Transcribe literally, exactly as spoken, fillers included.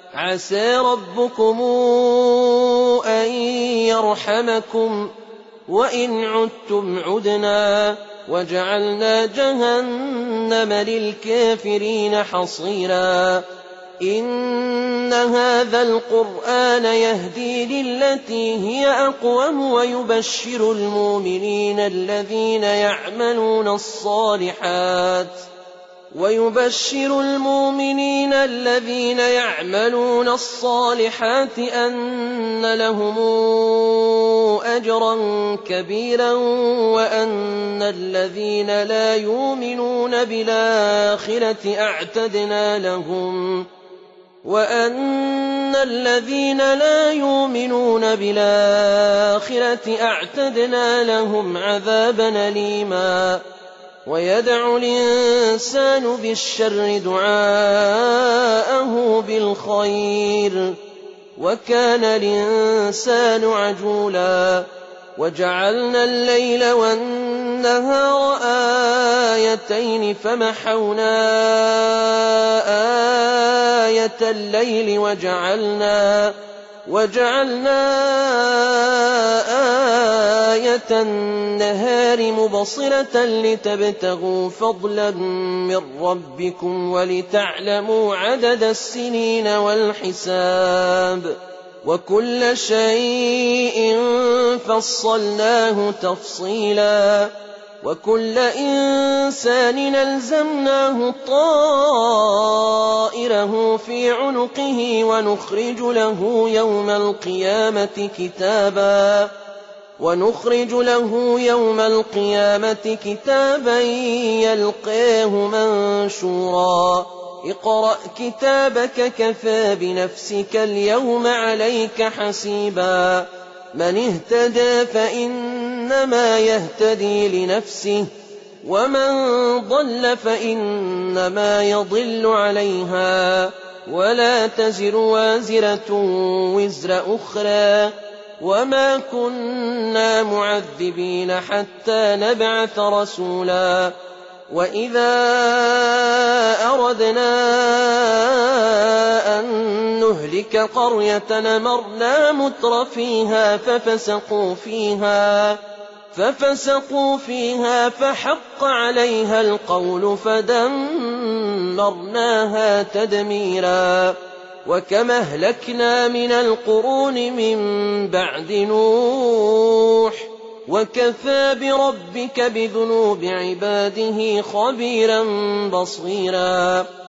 عسى ربكم أن يرحمكم وإن عدتم عدنا وجعلنا جهنم للكافرين حصيرا إن هذا القرآن يهدي للتي هي أقوم ويبشر المؤمنين الذين يعملون الصالحات ويبشر المؤمنين الذين يعملون الصالحات أن لهم أجرا كبيرا وأن الذين لا يؤمنون بالآخرة أعتدنا لهم وأن الذين لا يؤمنون بالآخرة أعتدنا لهم عذابا أليما ويدعو الإنسان بالشر دعاءه بالخير وكان الإنسان عجولا وجعلنا الليل والنهار آيتين فمحونا آية الليل وجعلنا وجعلنا آية النهار مبصرة لتبتغوا فضلا من ربكم ولتعلموا عدد السنين والحساب وكل شيء فصلناه تفصيلا وكل إنسان ألزمناه طائره في عنقه ونخرج له يوم القيامة كتابا ونخرج له يوم القيامة كتابا يلقاه منشورا اقرأ كتابك كفى بنفسك اليوم عليك حسيبا من اهتدى فإنما يهتدي لنفسه ومن ضل فإنما يضل عليها ولا تزر وازرة وزر أخرى وما كنا معذبين حتى نبعث رسولا وإذا أردنا أن نهلك قرية أمرنا متر فيها ففسقوا فيها ففسقوا فيها فحق عليها القول فدمرناها تدميرا وكم أهلكنا من القرون من بعد نوح وكفى بربك بذنوب عباده خبيرا بصيرا